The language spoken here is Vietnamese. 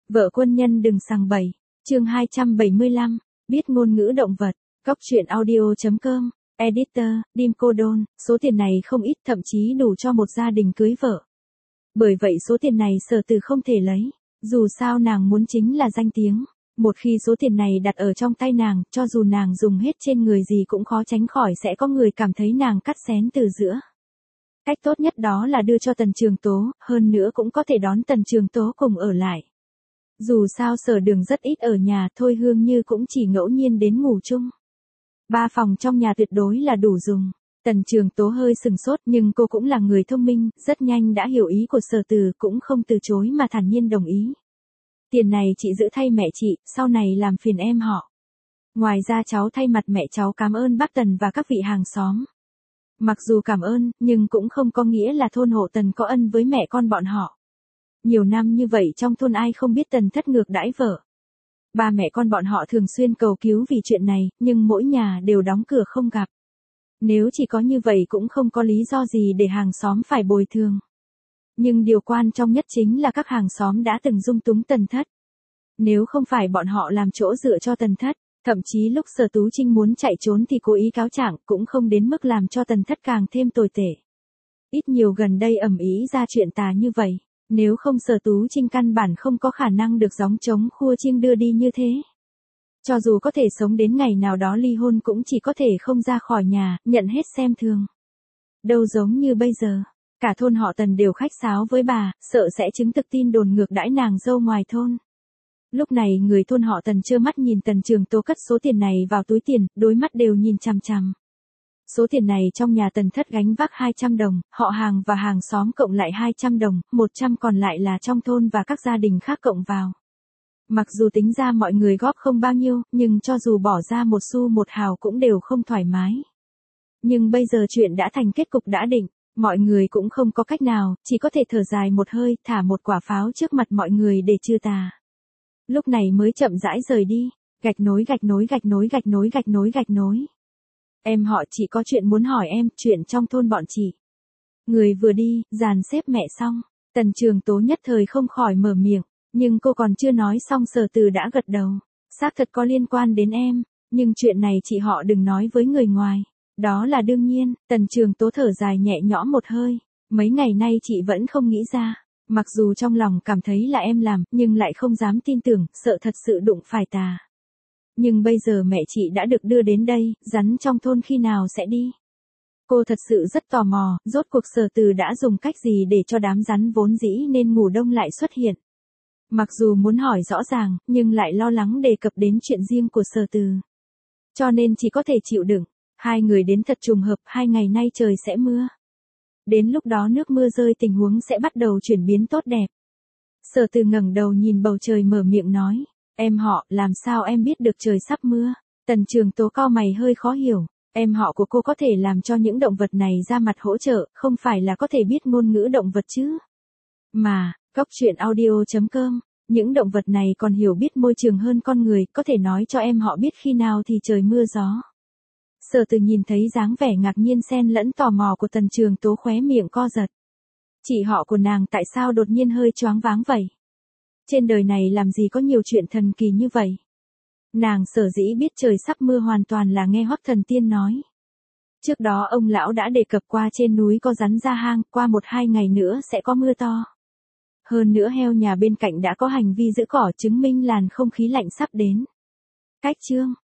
Vợ quân nhân đừng sằng bậy. Chương 275, biết ngôn ngữ động vật. Góc truyện audio.com. Editor, Dim Cô Đôn, số tiền này không ít, thậm chí đủ cho một gia đình cưới vợ. Bởi vậy số tiền này Sở Từ không thể lấy, dù sao nàng muốn chính là danh tiếng. Một khi số tiền này đặt ở trong tay nàng, cho dù nàng dùng hết trên người gì cũng khó tránh khỏi sẽ có người cảm thấy nàng cắt xén từ giữa. Cách tốt nhất đó là đưa cho Tần Trường Tố, hơn nữa cũng có thể đón Tần Trường Tố cùng ở lại. Dù sao Sở Đường rất ít ở nhà, Thôi Hương Như cũng chỉ ngẫu nhiên đến ngủ chung. 3 phòng trong nhà tuyệt đối là đủ dùng. Tần Trường Tố hơi sừng sốt, nhưng cô cũng là người thông minh, rất nhanh đã hiểu ý của Sở Từ, cũng không từ chối mà thản nhiên đồng ý. Tiền này chị giữ thay mẹ chị, sau này làm phiền em họ. Ngoài ra cháu thay mặt mẹ cháu cảm ơn bác Tần và các vị hàng xóm. Mặc dù cảm ơn, nhưng cũng không có nghĩa là thôn hộ Tần có ân với mẹ con bọn họ. Nhiều năm như vậy trong thôn ai không biết Tần Thất ngược đãi vợ. Ba mẹ con bọn họ thường xuyên cầu cứu vì chuyện này, nhưng mỗi nhà đều đóng cửa không gặp. Nếu chỉ có như vậy cũng không có lý do gì để hàng xóm phải bồi thường. Nhưng điều quan trọng nhất chính là các hàng xóm đã từng dung túng Tần Thất. Nếu không phải bọn họ làm chỗ dựa cho Tần Thất, thậm chí lúc Sở Tú Trinh muốn chạy trốn thì cố ý cáo trạng, cũng không đến mức làm cho Tần Thất càng thêm tồi tệ. Ít nhiều gần đây ầm ĩ ra chuyện tà như vậy, nếu không Sở Tú Trinh căn bản không có khả năng được gióng trống khua chiêng đưa đi như thế. Cho dù có thể sống đến ngày nào đó ly hôn cũng chỉ có thể không ra khỏi nhà, nhận hết xem thường. Đâu giống như bây giờ, cả thôn họ Tần đều khách sáo với bà, sợ sẽ chứng thực tin đồn ngược đãi nàng dâu ngoài thôn. Lúc này người thôn họ Tần trơ mắt nhìn Tần Trường Tố cất số tiền này vào túi tiền, đôi mắt đều nhìn chằm chằm. Số tiền này trong nhà Tần Thất gánh vác 200 đồng, họ hàng và hàng xóm cộng lại 200 đồng, 100 còn lại là trong thôn và các gia đình khác cộng vào. Mặc dù tính ra mọi người góp không bao nhiêu, nhưng cho dù bỏ ra một xu một hào cũng đều không thoải mái. Nhưng bây giờ chuyện đã thành kết cục đã định, mọi người cũng không có cách nào, chỉ có thể thở dài một hơi, thả một quả pháo trước mặt mọi người để trừ tà. Lúc này mới chậm rãi rời đi, gạch nối gạch nối gạch nối gạch nối gạch nối gạch nối. Em họ chị có chuyện muốn hỏi em, chuyện trong thôn bọn chị. Người vừa đi, dàn xếp mẹ xong, Tần Trường Tố nhất thời không khỏi mở miệng, nhưng cô còn chưa nói xong Sở Từ đã gật đầu. Xác thật có liên quan đến em, nhưng chuyện này chị họ đừng nói với người ngoài. Đó là đương nhiên, Tần Trường Tố thở dài nhẹ nhõm một hơi. Mấy ngày nay chị vẫn không nghĩ ra, mặc dù trong lòng cảm thấy là em làm, nhưng lại không dám tin tưởng, sợ thật sự đụng phải tà. Nhưng bây giờ mẹ chị đã được đưa đến đây, rắn trong thôn khi nào sẽ đi? Cô thật sự rất tò mò, rốt cuộc Sở Từ đã dùng cách gì để cho đám rắn vốn dĩ nên ngủ đông lại xuất hiện. Mặc dù muốn hỏi rõ ràng, nhưng lại lo lắng đề cập đến chuyện riêng của Sở Từ. Cho nên chỉ có thể chịu đựng. Hai người đến thật trùng hợp, 2 ngày nay trời sẽ mưa. Đến lúc đó nước mưa rơi tình huống sẽ bắt đầu chuyển biến tốt đẹp. Sở Từ ngẩng đầu nhìn bầu trời mở miệng nói, em họ, làm sao em biết được trời sắp mưa? Tần Trường Tố cau mày hơi khó hiểu, em họ của cô có thể làm cho những động vật này ra mặt hỗ trợ, không phải là có thể biết ngôn ngữ động vật chứ? Mà, góc truyện audio.com, những động vật này còn hiểu biết môi trường hơn con người, có thể nói cho em họ biết khi nào thì trời mưa gió. Sở Từ nhìn thấy dáng vẻ ngạc nhiên xen lẫn tò mò của Tần Trường Tố khóe miệng co giật. Chị họ của nàng tại sao đột nhiên hơi choáng váng vậy? Trên đời này làm gì có nhiều chuyện thần kỳ như vậy? Nàng sở dĩ biết trời sắp mưa hoàn toàn là nghe Hoắc Thần Tiên nói. Trước đó ông lão đã đề cập qua trên núi có rắn ra hang, qua 1-2 ngày nữa sẽ có mưa to. Hơn nữa heo nhà bên cạnh đã có hành vi giữ cỏ chứng minh làn không khí lạnh sắp đến. Cách chương